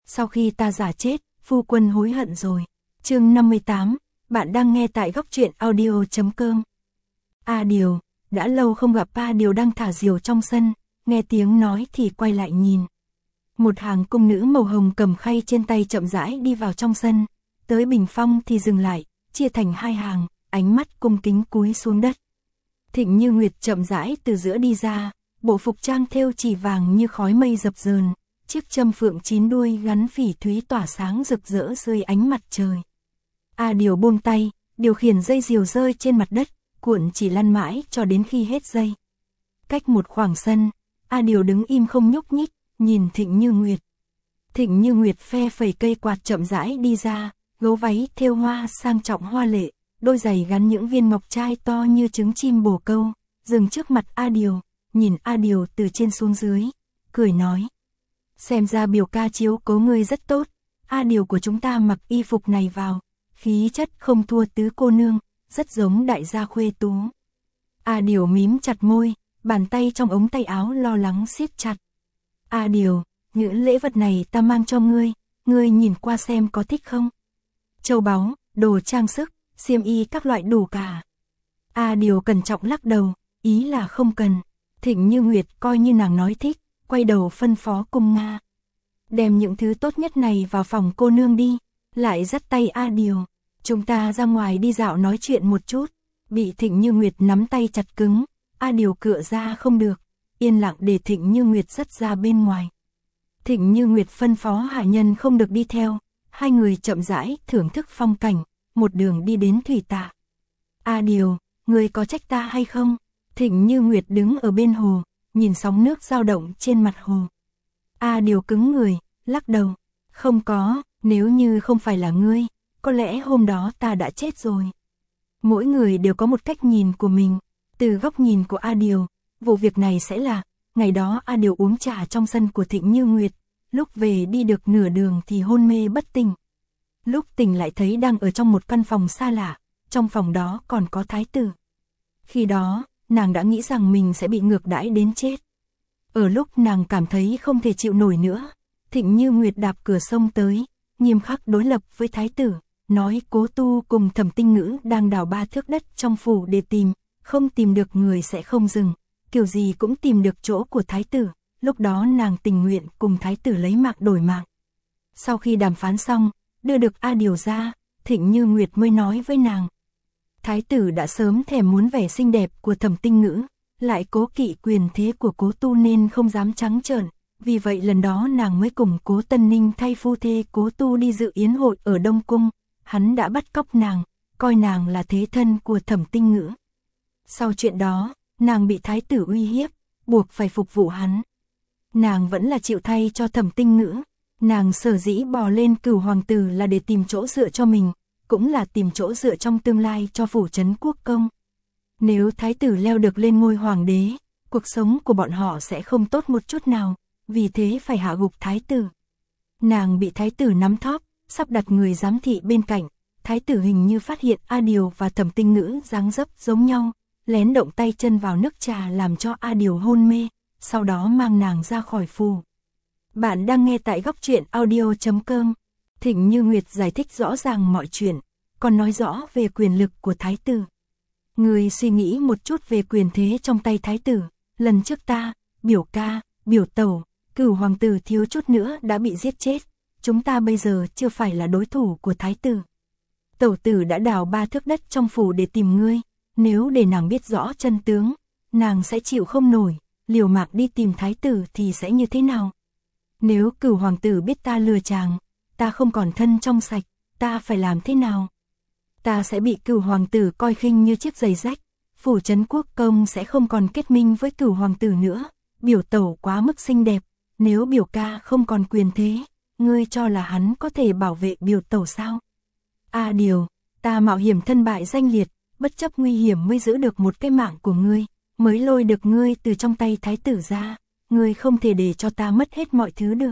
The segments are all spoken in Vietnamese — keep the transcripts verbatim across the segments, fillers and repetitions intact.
sau khi ta giả chết, phu quân hối hận rồi. Chương năm mươi tám, bạn đang nghe tại góc truyện audio chấm com. A Điều, đã lâu không gặp. A Điều đang thả diều trong sân, nghe tiếng nói thì quay lại nhìn. Một hàng cung nữ màu hồng cầm khay trên tay chậm rãi đi vào trong sân, tới bình phong thì dừng lại, chia thành hai hàng, ánh mắt cung kính cúi xuống đất. Thịnh Như Nguyệt chậm rãi từ giữa đi ra, bộ phục trang thêu chỉ vàng như khói mây dập dờn, chiếc châm phượng chín đuôi gắn phỉ thúy tỏa sáng rực rỡ dưới ánh mặt trời. A Điều buông tay, điều khiển dây diều rơi trên mặt đất, cuộn chỉ lăn mãi cho đến khi hết dây. Cách một khoảng sân, A Điều đứng im không nhúc nhích, nhìn Thịnh Như Nguyệt. Thịnh Như Nguyệt phe phẩy cây quạt chậm rãi đi ra, gấu váy thêu hoa sang trọng hoa lệ, đôi giày gắn những viên ngọc trai to như trứng chim bồ câu, dừng trước mặt A Điều, nhìn A Điều từ trên xuống dưới, cười nói: xem ra biểu ca chiếu cố ngươi rất tốt. A Điều của chúng ta mặc y phục này vào, khí chất không thua tứ cô nương, rất giống đại gia khuê tú. A Điều mím chặt môi, bàn tay trong ống tay áo lo lắng siết chặt. A Điều, những lễ vật này ta mang cho ngươi, ngươi nhìn qua xem có thích không? Châu báu, đồ trang sức, xiêm y các loại đủ cả. A Điều cẩn trọng lắc đầu, ý là không cần. Thịnh Như Nguyệt coi như nàng nói thích, quay đầu phân phó cung Nga: đem những thứ tốt nhất này vào phòng cô nương đi. Lại dắt tay A Điều: chúng ta ra ngoài đi dạo nói chuyện một chút. Bị Thịnh Như Nguyệt nắm tay chặt cứng, A Điều cựa ra không được, yên lặng để Thịnh Như Nguyệt dắt ra bên ngoài. Thịnh Như Nguyệt phân phó hạ nhân không được đi theo, hai người chậm rãi thưởng thức phong cảnh, một đường đi đến thủy tạ. A Điều, ngươi có trách ta hay không? Thịnh Như Nguyệt đứng ở bên hồ, nhìn sóng nước dao động trên mặt hồ. A Điều cứng người, lắc đầu: không có, nếu như không phải là ngươi, có lẽ hôm đó ta đã chết rồi. Mỗi người đều có một cách nhìn của mình. Từ góc nhìn của A Điều, vụ việc này sẽ là, ngày đó A Điều uống trà trong sân của Thịnh Như Nguyệt, lúc về đi được nửa đường thì hôn mê bất tỉnh. Lúc tỉnh lại thấy đang ở trong một căn phòng xa lạ, trong phòng đó còn có thái tử. Khi đó, nàng đã nghĩ rằng mình sẽ bị ngược đãi đến chết. Ở lúc nàng cảm thấy không thể chịu nổi nữa, Thịnh Như Nguyệt đạp cửa sông tới, nghiêm khắc đối lập với thái tử, nói Cố Tu cùng Thẩm Tinh Ngữ đang đào ba thước đất trong phủ để tìm, không tìm được người sẽ không dừng, kiểu gì cũng tìm được chỗ của thái tử. Lúc đó nàng tình nguyện cùng thái tử lấy mạng đổi mạng. Sau khi đàm phán xong, đưa được A Điều ra, Thịnh Như Nguyệt mới nói với nàng: thái tử đã sớm thèm muốn vẻ xinh đẹp của Thẩm Tinh Ngữ, lại cố kỵ quyền thế của Cố Tu nên không dám trắng trợn. Vì vậy lần đó nàng mới cùng Cố Tân Ninh thay phu thê Cố Tu đi dự yến hội ở Đông Cung. Hắn đã bắt cóc nàng, coi nàng là thế thân của Thẩm Tinh Ngữ. Sau chuyện đó, nàng bị thái tử uy hiếp, buộc phải phục vụ hắn. Nàng vẫn là chịu thay cho Thẩm Tinh Ngữ. Nàng sở dĩ bò lên Cửu Hoàng Tử là để tìm chỗ dựa cho mình, cũng là tìm chỗ dựa trong tương lai cho phủ trấn quốc công. Nếu thái tử leo được lên ngôi hoàng đế, cuộc sống của bọn họ sẽ không tốt một chút nào, vì thế phải hạ gục thái tử. Nàng bị thái tử nắm thóp, sắp đặt người giám thị bên cạnh. Thái tử hình như phát hiện A Điều và Thẩm Tinh Ngữ dáng dấp giống nhau, lén động tay chân vào nước trà làm cho A Điều hôn mê, sau đó mang nàng ra khỏi phủ. Bạn đang nghe tại góc truyện audio chấm com. Thịnh Như Nguyệt giải thích rõ ràng mọi chuyện, còn nói rõ về quyền lực của thái tử. Người suy nghĩ một chút về quyền thế trong tay thái tử. Lần trước ta, biểu ca, biểu tẩu, Cửu Hoàng Tử thiếu chút nữa đã bị giết chết. Chúng ta bây giờ chưa phải là đối thủ của thái tử. Tẩu tử đã đào ba thước đất trong phủ để tìm ngươi. Nếu để nàng biết rõ chân tướng, nàng sẽ chịu không nổi, liều mạng đi tìm thái tử thì sẽ như thế nào? Nếu Cửu Hoàng Tử biết ta lừa chàng, ta không còn thân trong sạch, ta phải làm thế nào? Ta sẽ bị Cửu Hoàng Tử coi khinh như chiếc giày rách, phủ trấn quốc công sẽ không còn kết minh với Cửu Hoàng Tử nữa. Biểu tẩu quá mức xinh đẹp, nếu biểu ca không còn quyền thế, ngươi cho là hắn có thể bảo vệ biểu tẩu sao? A Điều, ta mạo hiểm thân bại danh liệt, bất chấp nguy hiểm mới giữ được một cái mạng của ngươi, mới lôi được ngươi từ trong tay thái tử ra, ngươi không thể để cho ta mất hết mọi thứ được.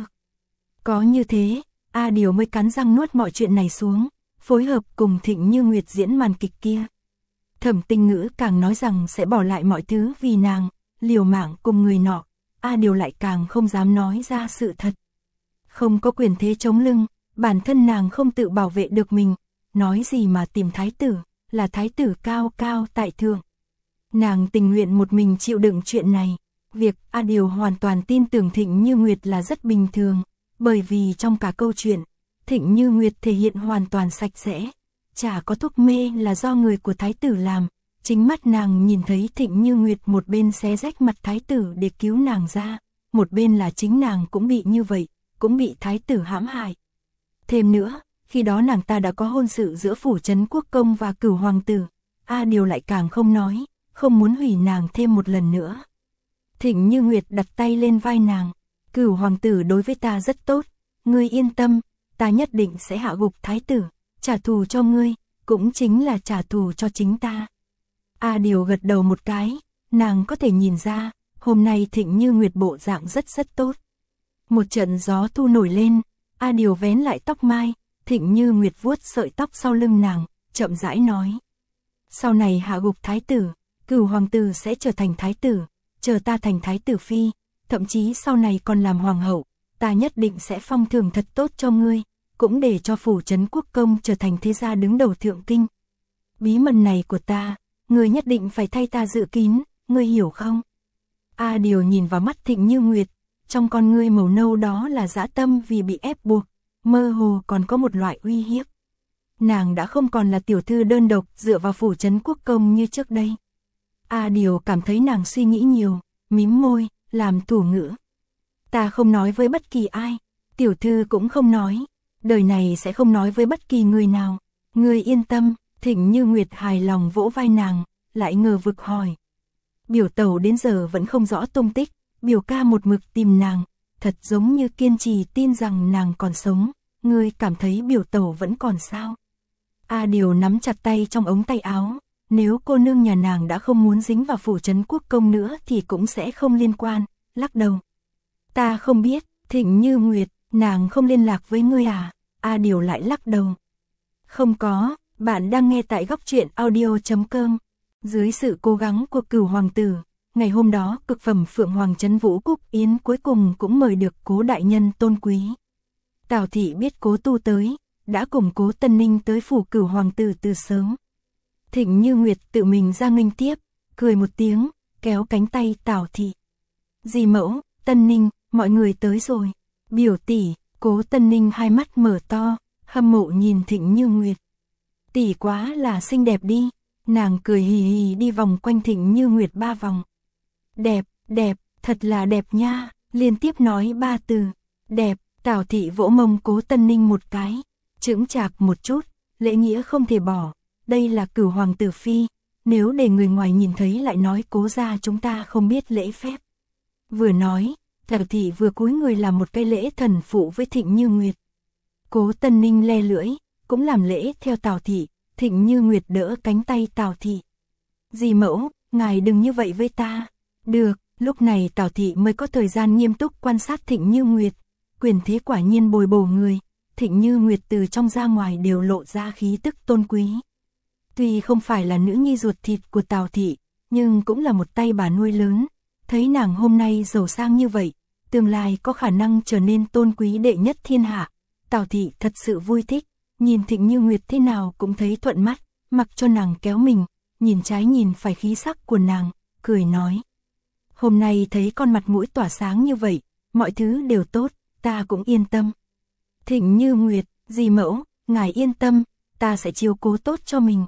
Có như thế, A Điều mới cắn răng nuốt mọi chuyện này xuống, phối hợp cùng Thịnh Như Nguyệt diễn màn kịch kia. Thẩm Tinh Ngữ càng nói rằng sẽ bỏ lại mọi thứ vì nàng, liều mạng cùng người nọ, A Điều lại càng không dám nói ra sự thật. Không có quyền thế chống lưng, bản thân nàng không tự bảo vệ được mình, nói gì mà tìm thái tử, là thái tử cao cao tại thượng. Nàng tình nguyện một mình chịu đựng chuyện này. Việc A Điều hoàn toàn tin tưởng Thịnh Như Nguyệt là rất bình thường, bởi vì trong cả câu chuyện, Thịnh Như Nguyệt thể hiện hoàn toàn sạch sẽ. Chả có thuốc mê là do người của thái tử làm, chính mắt nàng nhìn thấy Thịnh Như Nguyệt một bên xé rách mặt thái tử để cứu nàng ra, một bên là chính nàng cũng bị như vậy, cũng bị thái tử hãm hại. Thêm nữa, khi đó nàng ta đã có hôn sự giữa Phủ Trấn Quốc Công và Cửu Hoàng tử, A Điều lại càng không nói, không muốn hủy nàng thêm một lần nữa. Thịnh Như Nguyệt đặt tay lên vai nàng, Cửu Hoàng tử đối với ta rất tốt, ngươi yên tâm, ta nhất định sẽ hạ gục thái tử, trả thù cho ngươi, cũng chính là trả thù cho chính ta. A Điều gật đầu một cái, nàng có thể nhìn ra, hôm nay Thịnh Như Nguyệt bộ dạng rất rất tốt. Một trận gió thu nổi lên, A Điều vén lại tóc mai, Thịnh Như Nguyệt vuốt sợi tóc sau lưng nàng, chậm rãi nói. Sau này hạ gục thái tử, Cửu Hoàng tử sẽ trở thành thái tử, chờ ta thành thái tử phi, thậm chí sau này còn làm hoàng hậu, ta nhất định sẽ phong thưởng thật tốt cho ngươi, cũng để cho Phủ Trấn Quốc Công trở thành thế gia đứng đầu thượng kinh. Bí mật này của ta, ngươi nhất định phải thay ta giữ kín, ngươi hiểu không? A Điều nhìn vào mắt Thịnh Như Nguyệt, trong con ngươi màu nâu đó là dã tâm vì bị ép buộc, mơ hồ còn có một loại uy hiếp. Nàng đã không còn là tiểu thư đơn độc dựa vào Phủ Trấn Quốc Công như trước đây. A Điều cảm thấy nàng suy nghĩ nhiều, mím môi, làm thủ ngữ. Ta không nói với bất kỳ ai, tiểu thư cũng không nói, đời này sẽ không nói với bất kỳ người nào. Ngươi yên tâm, Thịnh Như Nguyệt hài lòng vỗ vai nàng, lại ngờ vực hỏi. Biểu tẩu đến giờ vẫn không rõ tung tích, biểu ca một mực tìm nàng, thật giống như kiên trì tin rằng nàng còn sống, ngươi cảm thấy biểu tẩu vẫn còn sao? A Điều nắm chặt tay trong ống tay áo, nếu cô nương nhà nàng đã không muốn dính vào Phủ Trấn Quốc Công nữa thì cũng sẽ không liên quan, lắc đầu. Ta không biết, Thịnh Như Nguyệt, nàng không liên lạc với ngươi à? A Điều lại lắc đầu. Không có, bạn đang nghe tại góc truyện audio chấm com. Dưới sự cố gắng của Cửu Hoàng tử, ngày hôm đó cực phẩm Phượng Hoàng Trấn Vũ Cúc Yến cuối cùng cũng mời được Cố đại nhân tôn quý. Tào thị biết Cố Tu tới, đã cùng Cố Tân Ninh tới phủ Cửu Hoàng tử từ sớm. Thịnh Như Nguyệt tự mình ra nghênh tiếp, cười một tiếng, kéo cánh tay Tào thị. Dì mẫu, Tân Ninh, mọi người tới rồi. Biểu tỷ, Cố Tân Ninh hai mắt mở to, hâm mộ nhìn Thịnh Như Nguyệt. Tỷ quá là xinh đẹp đi. Nàng cười hì hì đi vòng quanh Thịnh Như Nguyệt ba vòng. Đẹp, đẹp, thật là đẹp nha, liên tiếp nói ba từ. Đẹp, Tào thị vỗ mông Cố Tân Ninh một cái. Chững chạc một chút, lễ nghĩa không thể bỏ. Đây là Cửu Hoàng tử phi, nếu để người ngoài nhìn thấy lại nói Cố gia chúng ta không biết lễ phép. Vừa nói, Tào thị vừa cúi người làm một cái lễ thần phụ với Thịnh Như Nguyệt. Cố Tân Ninh le lưỡi, cũng làm lễ theo Tào thị. Thịnh Như Nguyệt đỡ cánh tay Tào thị. Dì mẫu, ngài đừng như vậy với ta. Được, lúc này Tào thị mới có thời gian nghiêm túc quan sát Thịnh Như Nguyệt. Quyền thế quả nhiên bồi bổ người. Thịnh Như Nguyệt từ trong ra ngoài đều lộ ra khí tức tôn quý. Tuy không phải là nữ nhi ruột thịt của Tào thị, nhưng cũng là một tay bà nuôi lớn. Thấy nàng hôm nay giàu sang như vậy, tương lai có khả năng trở nên tôn quý đệ nhất thiên hạ. Tào thị thật sự vui thích. Nhìn Thịnh Như Nguyệt thế nào cũng thấy thuận mắt, mặc cho nàng kéo mình, nhìn trái nhìn phải khí sắc của nàng, cười nói. Hôm nay thấy con mặt mũi tỏa sáng như vậy, mọi thứ đều tốt, ta cũng yên tâm. Thịnh Như Nguyệt, dì mẫu, ngài yên tâm, ta sẽ chiếu cố tốt cho mình.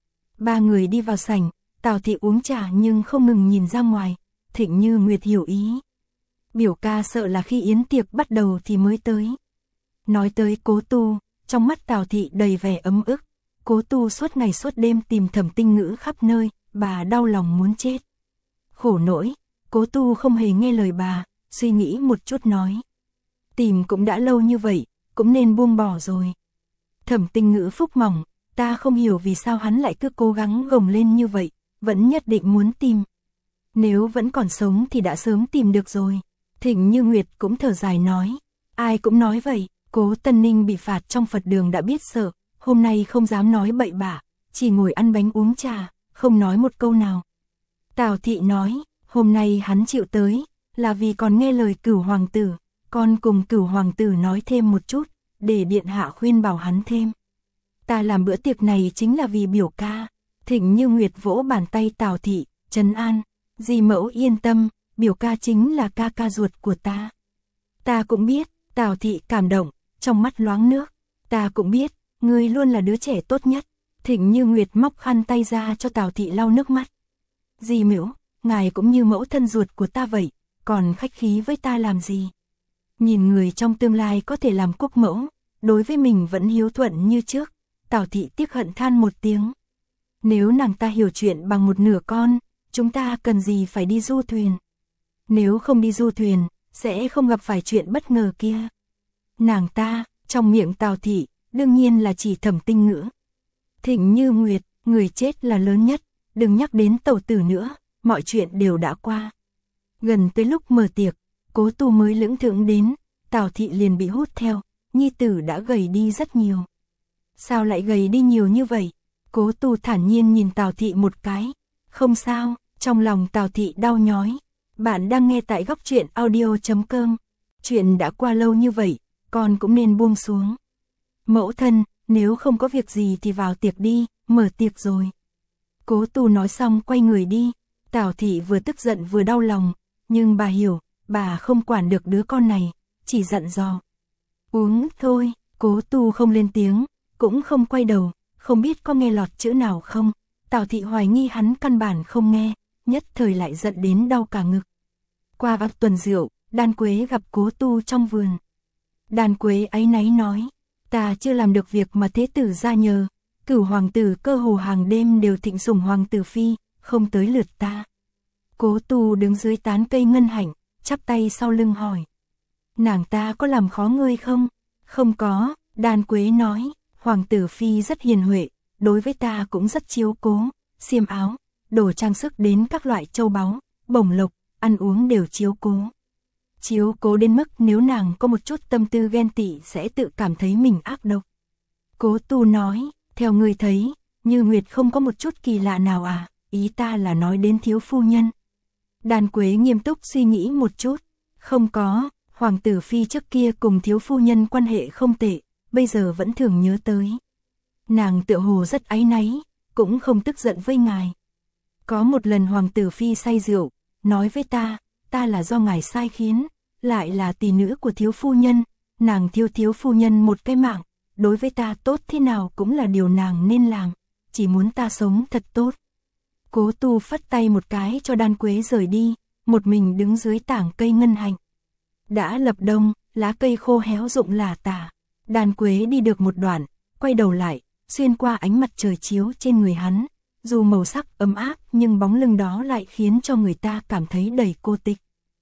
Ba người đi vào sảnh, Tào thị uống trà nhưng không ngừng nhìn ra ngoài, Thịnh Như Nguyệt hiểu ý. Biểu ca sợ là khi yến tiệc bắt đầu thì mới tới. Nói tới Cố Tu, trong mắt Tào thị đầy vẻ ấm ức, Cố Tu suốt ngày suốt đêm tìm Thẩm Tinh Ngữ khắp nơi, bà đau lòng muốn chết. Khổ nỗi, Cố Tu không hề nghe lời bà, suy nghĩ một chút nói. Tìm cũng đã lâu như vậy, cũng nên buông bỏ rồi. Thẩm Tinh Ngữ phúc mỏng, ta không hiểu vì sao hắn lại cứ cố gắng gồng lên như vậy, vẫn nhất định muốn tìm. Nếu vẫn còn sống thì đã sớm tìm được rồi. Thịnh Như Nguyệt cũng thở dài nói, ai cũng nói vậy. Cố Tân Ninh bị phạt trong Phật đường đã biết sợ, hôm nay không dám nói bậy bạ, chỉ ngồi ăn bánh uống trà, không nói một câu nào. Tào thị nói, hôm nay hắn chịu tới, là vì còn nghe lời Cửu Hoàng tử, con cùng Cửu hoàng tử nói thêm một chút, để điện hạ khuyên bảo hắn thêm. Ta làm bữa tiệc này chính là vì biểu ca. Thịnh Như Nguyệt vỗ bàn tay Tào thị, trấn an, dì mẫu yên tâm, biểu ca chính là ca ca ruột của ta. Ta cũng biết, Tào thị cảm động, trong mắt loáng nước, ta cũng biết, ngươi luôn là đứa trẻ tốt nhất. Thịnh Như Nguyệt móc khăn tay ra cho Tào thị lau nước mắt. Dì Mễu, ngài cũng như mẫu thân ruột của ta vậy, còn khách khí với ta làm gì? Nhìn người trong tương lai có thể làm quốc mẫu, đối với mình vẫn hiếu thuận như trước, Tào thị tiếc hận than một tiếng. Nếu nàng ta hiểu chuyện bằng một nửa con, chúng ta cần gì phải đi du thuyền? Nếu không đi du thuyền, sẽ không gặp phải chuyện bất ngờ kia. Nàng ta, trong miệng Tào thị, đương nhiên là chỉ Thẩm Tinh Ngữ. Thịnh Như Nguyệt, người chết là lớn nhất, đừng nhắc đến tẩu tử nữa, mọi chuyện đều đã qua. Gần tới lúc mở tiệc, Cố Tu mới lững thững đến, Tào thị liền bị hút theo, nhi tử đã gầy đi rất nhiều. Sao lại gầy đi nhiều như vậy? Cố Tu thản nhiên nhìn Tào thị một cái. Không sao, trong lòng Tào thị đau nhói. Bạn đang nghe tại góc truyện audio chấm com. Chuyện đã qua lâu như vậy, con cũng nên buông xuống. Mẫu thân, nếu không có việc gì thì vào tiệc đi, mở tiệc rồi. Cố Tu nói xong quay người đi. Tào thị vừa tức giận vừa đau lòng, nhưng bà hiểu, bà không quản được đứa con này, chỉ dặn dò. Uống thôi. Cố Tu không lên tiếng, cũng không quay đầu, không biết có nghe lọt chữ nào không. Tào thị hoài nghi hắn căn bản không nghe, nhất thời lại giận đến đau cả ngực. Qua vài tuần rượu, Đan Quế gặp Cố Tu trong vườn. Đan Quế áy náy nói, ta chưa làm được việc mà thế tử ra nhờ, Cửu hoàng tử cơ hồ hàng đêm đều thịnh sủng hoàng tử phi, không tới lượt ta. Cố Tu đứng dưới tán cây ngân hạnh, chắp tay sau lưng hỏi. Nàng ta có làm khó ngươi không? Không có, Đan Quế nói, hoàng tử phi rất hiền huệ, đối với ta cũng rất chiếu cố, xiêm áo, đồ trang sức đến các loại châu báu, bổng lộc, ăn uống đều chiếu cố. Chiếu cố đến mức nếu nàng có một chút tâm tư ghen tị sẽ tự cảm thấy mình ác độc. Cố Tu nói, theo ngươi thấy, Như Nguyệt không có một chút kỳ lạ nào à, ý ta là nói đến thiếu phu nhân. Đan Quế nghiêm túc suy nghĩ một chút, không có, hoàng tử phi trước kia cùng thiếu phu nhân quan hệ không tệ, bây giờ vẫn thường nhớ tới. Nàng tựa hồ rất áy náy, cũng không tức giận với ngài. Có một lần hoàng tử phi say rượu, nói với ta, ta là do ngài sai khiến, lại là tỷ nữ của thiếu phu nhân, nàng thiêu thiếu phu nhân một cái mạng, đối với ta tốt thế nào cũng là điều nàng nên làm, chỉ muốn ta sống thật tốt. Cố Tu phất tay một cái cho Đan Quế rời đi, một mình đứng dưới tảng cây ngân hạnh. Đã lập đông, lá cây khô héo rụng lả tả. Đan Quế đi được một đoạn, quay đầu lại, xuyên qua ánh mặt trời chiếu trên người hắn, dù màu sắc ấm áp nhưng bóng lưng đó lại khiến cho người ta cảm thấy đầy cô tịch.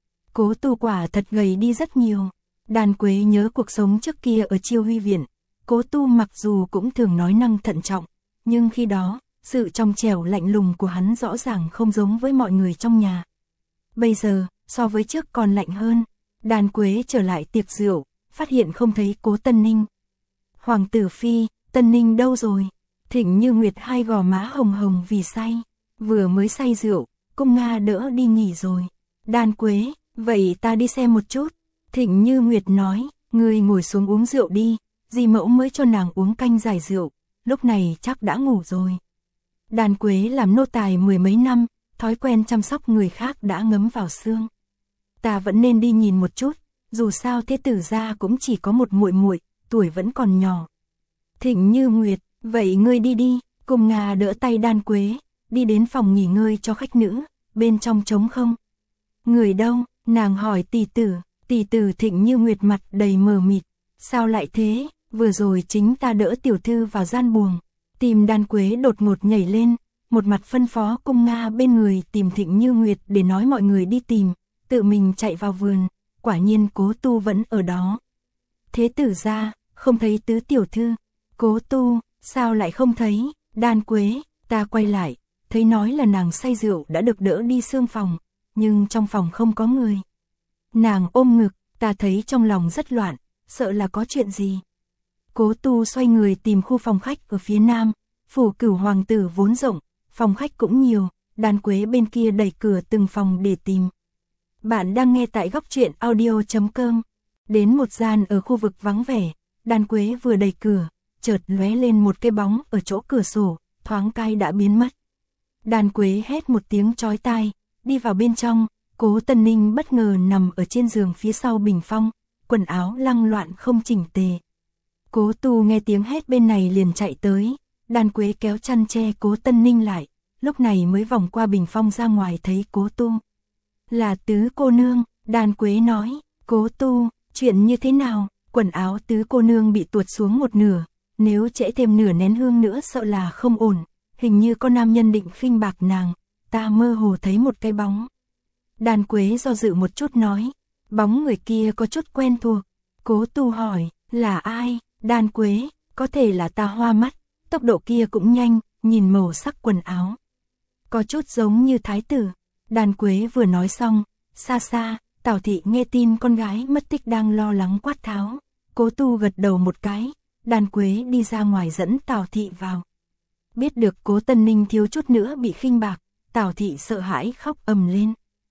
Cố Tu quả thật gầy đi rất nhiều. Đan Quế nhớ cuộc sống trước kia ở Chiêu Huy viện. Cố Tu mặc dù cũng thường nói năng thận trọng, nhưng khi đó, sự trong trẻo lạnh lùng của hắn rõ ràng không giống với mọi người trong nhà. Bây giờ, so với trước còn lạnh hơn. Đan Quế trở lại tiệc rượu, phát hiện không thấy Cố Tân Ninh. Hoàng tử phi, Tân Ninh đâu rồi? Thịnh Như Nguyệt hai gò má hồng hồng vì say, vừa mới say rượu, Cung Nga đỡ đi nghỉ rồi. Đan Quế, vậy ta đi xem một chút. Thịnh Như Nguyệt nói, ngươi ngồi xuống uống rượu đi, dì mẫu mới cho nàng uống canh giải rượu, lúc này chắc đã ngủ rồi. Đan Quế làm nô tài mười mấy năm, thói quen chăm sóc người khác đã ngấm vào xương. Ta vẫn nên đi nhìn một chút, dù sao thế tử gia cũng chỉ có một muội muội, tuổi vẫn còn nhỏ. Thịnh Như Nguyệt, vậy ngươi đi đi. Cung Nga đỡ tay Đan Quế, đi đến phòng nghỉ ngơi cho khách nữ, bên trong trống không. Người đâu? Nàng hỏi tỷ tử. Tỷ tử Thịnh Như Nguyệt mặt đầy mờ mịt. Sao lại thế? Vừa rồi chính ta đỡ tiểu thư vào gian buồng. Tim Đan Quế đột ngột nhảy lên, một mặt phân phó Cung Nga bên người tìm Thịnh Như Nguyệt để nói mọi người đi tìm, tự mình chạy vào vườn, quả nhiên Cố Tu vẫn ở đó. Thế tử gia, không thấy tứ tiểu thư. Cố Tu, sao lại không thấy? Đan Quế, ta quay lại, thấy nói là nàng say rượu đã được đỡ đi xương phòng, nhưng trong phòng không có người. Nàng ôm ngực, ta thấy trong lòng rất loạn, sợ là có chuyện gì. Cố Tu xoay người tìm khu phòng khách ở phía nam, phủ Cửu hoàng tử vốn rộng, phòng khách cũng nhiều, Đan Quế bên kia đẩy cửa từng phòng để tìm. Bạn đang nghe tại góc truyện audio chấm com. Đến một gian ở khu vực vắng vẻ, Đan Quế vừa đẩy cửa, chợt lóe lên một cái bóng ở chỗ cửa sổ, thoáng cái đã biến mất. Đan Quế hét một tiếng chói tai, đi vào bên trong, Cố Tân Ninh bất ngờ nằm ở trên giường phía sau bình phong, quần áo lăng loạn không chỉnh tề. Cố Tu nghe tiếng hét bên này liền chạy tới, Đan Quế kéo chăn che Cố Tân Ninh lại, lúc này mới vòng qua bình phong ra ngoài thấy Cố Tu. Là Tứ cô nương, Đan Quế nói, Cố Tu, chuyện như thế nào? Quần áo Tứ cô nương bị tuột xuống một nửa, nếu trễ thêm nửa nén hương nữa sợ là không ổn, hình như có nam nhân định khinh bạc nàng, ta mơ hồ thấy một cái bóng. Đan Quế do dự một chút nói, bóng người kia có chút quen thuộc. Cố Tu hỏi, là ai? Đan Quế, có thể là ta hoa mắt, tốc độ kia cũng nhanh, nhìn màu sắc quần áo. Có chút giống như thái tử. Đan Quế vừa nói xong, xa xa, Tào Thị nghe tin con gái mất tích đang lo lắng quát tháo. Cố Tu gật đầu một cái, Đan Quế đi ra ngoài dẫn Tào Thị vào. Biết được Cố Tân Ninh thiếu chút nữa bị khinh bạc, Tào Thị sợ hãi khóc ầm lên.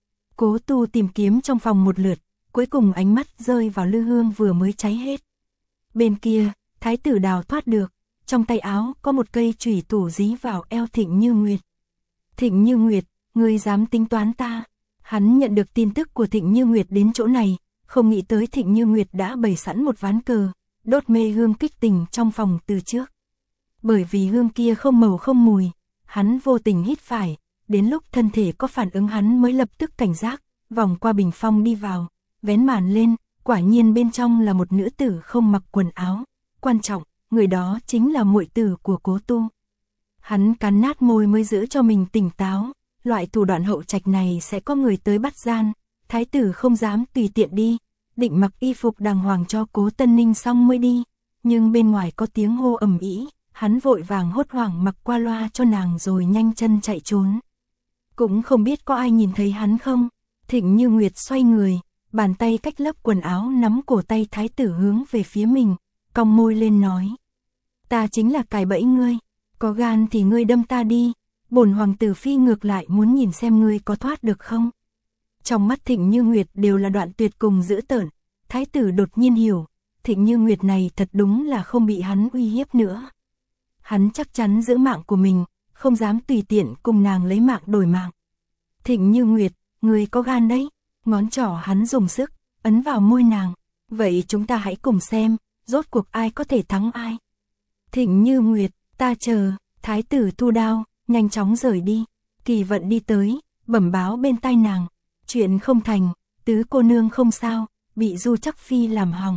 Cố Tu tìm kiếm trong phòng một lượt, cuối cùng ánh mắt rơi vào lư hương vừa mới cháy hết. Bên kia, thái tử đào thoát được, trong tay áo có một cây chùy thủ dí vào eo Thịnh Như Nguyệt. Thịnh Như Nguyệt, ngươi dám tính toán ta? Hắn nhận được tin tức của Thịnh Như Nguyệt đến chỗ này, không nghĩ tới Thịnh Như Nguyệt đã bày sẵn một ván cờ, đốt mê hương kích tình trong phòng từ trước. Bởi vì hương kia không màu không mùi, hắn vô tình hít phải, đến lúc thân thể có phản ứng hắn mới lập tức cảnh giác, vòng qua bình phong đi vào, vén màn lên, quả nhiên bên trong là một nữ tử không mặc quần áo, quan trọng, người đó chính là muội tử của Cố Tu. Hắn cắn nát môi mới giữ cho mình tỉnh táo, loại thủ đoạn hậu trạch này sẽ có người tới bắt gian, thái tử không dám tùy tiện đi, định mặc y phục đàng hoàng cho Cố Tân Ninh xong mới đi, nhưng bên ngoài có tiếng hô ầm ĩ, hắn vội vàng hốt hoảng mặc qua loa cho nàng rồi nhanh chân chạy trốn. Cũng không biết có ai nhìn thấy hắn không, Thịnh Như Nguyệt xoay người, bàn tay cách lớp quần áo nắm cổ tay thái tử hướng về phía mình, cong môi lên nói. Ta chính là cài bẫy ngươi, có gan thì ngươi đâm ta đi, bổn hoàng tử phi ngược lại muốn nhìn xem ngươi có thoát được không. Trong mắt Thịnh Như Nguyệt đều là đoạn tuyệt cùng dữ tợn, thái tử đột nhiên hiểu, Thịnh Như Nguyệt này thật đúng là không bị hắn uy hiếp nữa. Hắn chắc chắn giữ mạng của mình, không dám tùy tiện cùng nàng lấy mạng đổi mạng. Thịnh Như Nguyệt, ngươi có gan đấy, ngón trỏ hắn dùng sức, ấn vào môi nàng, vậy chúng ta hãy cùng xem, rốt cuộc ai có thể thắng ai. Thịnh Như Nguyệt, ta chờ, thái tử thu đao, nhanh chóng rời đi, Kỳ Vận đi tới, bẩm báo bên tai nàng, chuyện không thành, Tứ cô nương không sao, bị Du Chắc Phi làm hỏng.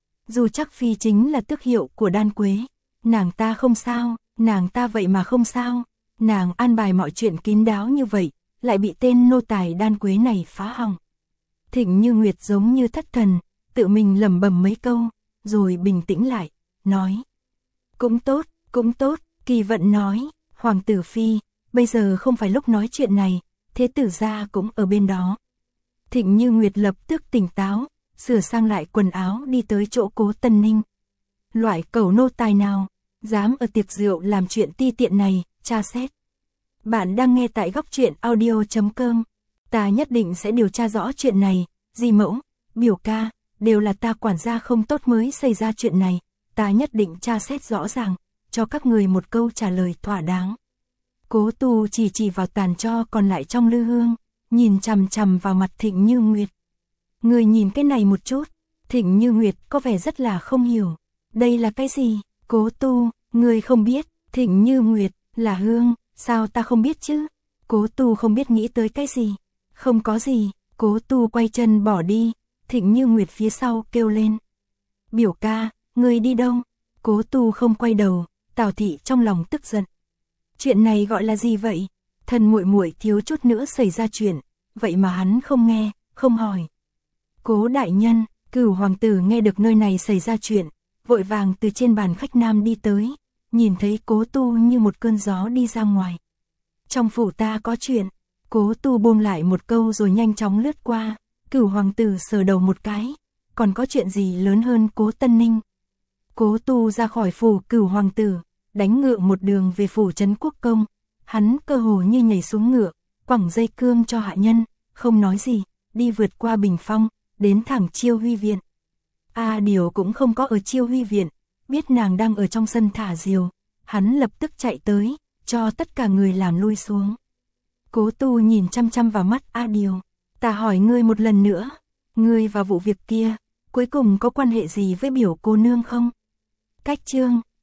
Du Chắc Phi chính là tước hiệu của Đan Quế, nàng ta không sao, nàng ta vậy mà không sao, nàng an bài mọi chuyện kín đáo như vậy, lại bị tên nô tài Đan Quế này phá hỏng. Thịnh Như Nguyệt giống như thất thần, tự mình lẩm bẩm mấy câu, rồi bình tĩnh lại, nói. Cũng tốt, cũng tốt, Kỳ Vận nói, Hoàng tử Phi, bây giờ không phải lúc nói chuyện này, thế tử gia cũng ở bên đó. Thịnh Như Nguyệt lập tức tỉnh táo, sửa sang lại quần áo đi tới chỗ Cố Tân Ninh. Loại cẩu nô tài nào, dám ở tiệc rượu làm chuyện ti tiện này, tra xét. Bạn đang nghe tại góc truyện audio chấm com. Ta nhất định sẽ điều tra rõ chuyện này, Di mẫu, biểu ca, đều là ta quản gia không tốt mới xảy ra chuyện này, ta nhất định tra xét rõ ràng, cho các người một câu trả lời thỏa đáng. Cố Tu chỉ chỉ vào tàn tro còn lại trong lư hương, nhìn chằm chằm vào mặt Thịnh Như Nguyệt. Người nhìn cái này một chút, Thịnh Như Nguyệt có vẻ rất là không hiểu. Đây là cái gì? Cố Tu, người không biết, Thịnh Như Nguyệt, là hương, sao ta không biết chứ? Cố Tu không biết nghĩ tới cái gì. Không có gì, Cố Tu quay chân bỏ đi, Thịnh Như Nguyệt phía sau kêu lên. Biểu ca, người đi đâu? Cố Tu không quay đầu, Tào Thị trong lòng tức giận. Chuyện này gọi là gì vậy? Thân muội muội thiếu chút nữa xảy ra chuyện, vậy mà hắn không nghe, không hỏi. Cố đại nhân, Cửu hoàng tử nghe được nơi này xảy ra chuyện, vội vàng từ trên bàn khách nam đi tới, nhìn thấy Cố Tu như một cơn gió đi ra ngoài. Trong phủ ta có chuyện. Cố Tu buông lại một câu rồi nhanh chóng lướt qua, Cửu hoàng tử sờ đầu một cái, còn có chuyện gì lớn hơn Cố Tân Ninh. Cố Tu ra khỏi phủ Cửu hoàng tử, đánh ngựa một đường về phủ Trấn Quốc Công, hắn cơ hồ như nhảy xuống ngựa, quẳng dây cương cho hạ nhân, không nói gì, đi vượt qua bình phong, đến thẳng Chiêu Huy viện. A Điều cũng không có ở Chiêu Huy viện, biết nàng đang ở trong sân thả diều, hắn lập tức chạy tới, cho tất cả người làm lui xuống. Cố Tu nhìn chăm chăm vào mắt A Điều, ta hỏi ngươi một lần nữa, ngươi và vụ việc kia, cuối cùng có quan hệ gì với biểu cô nương không? Cách chương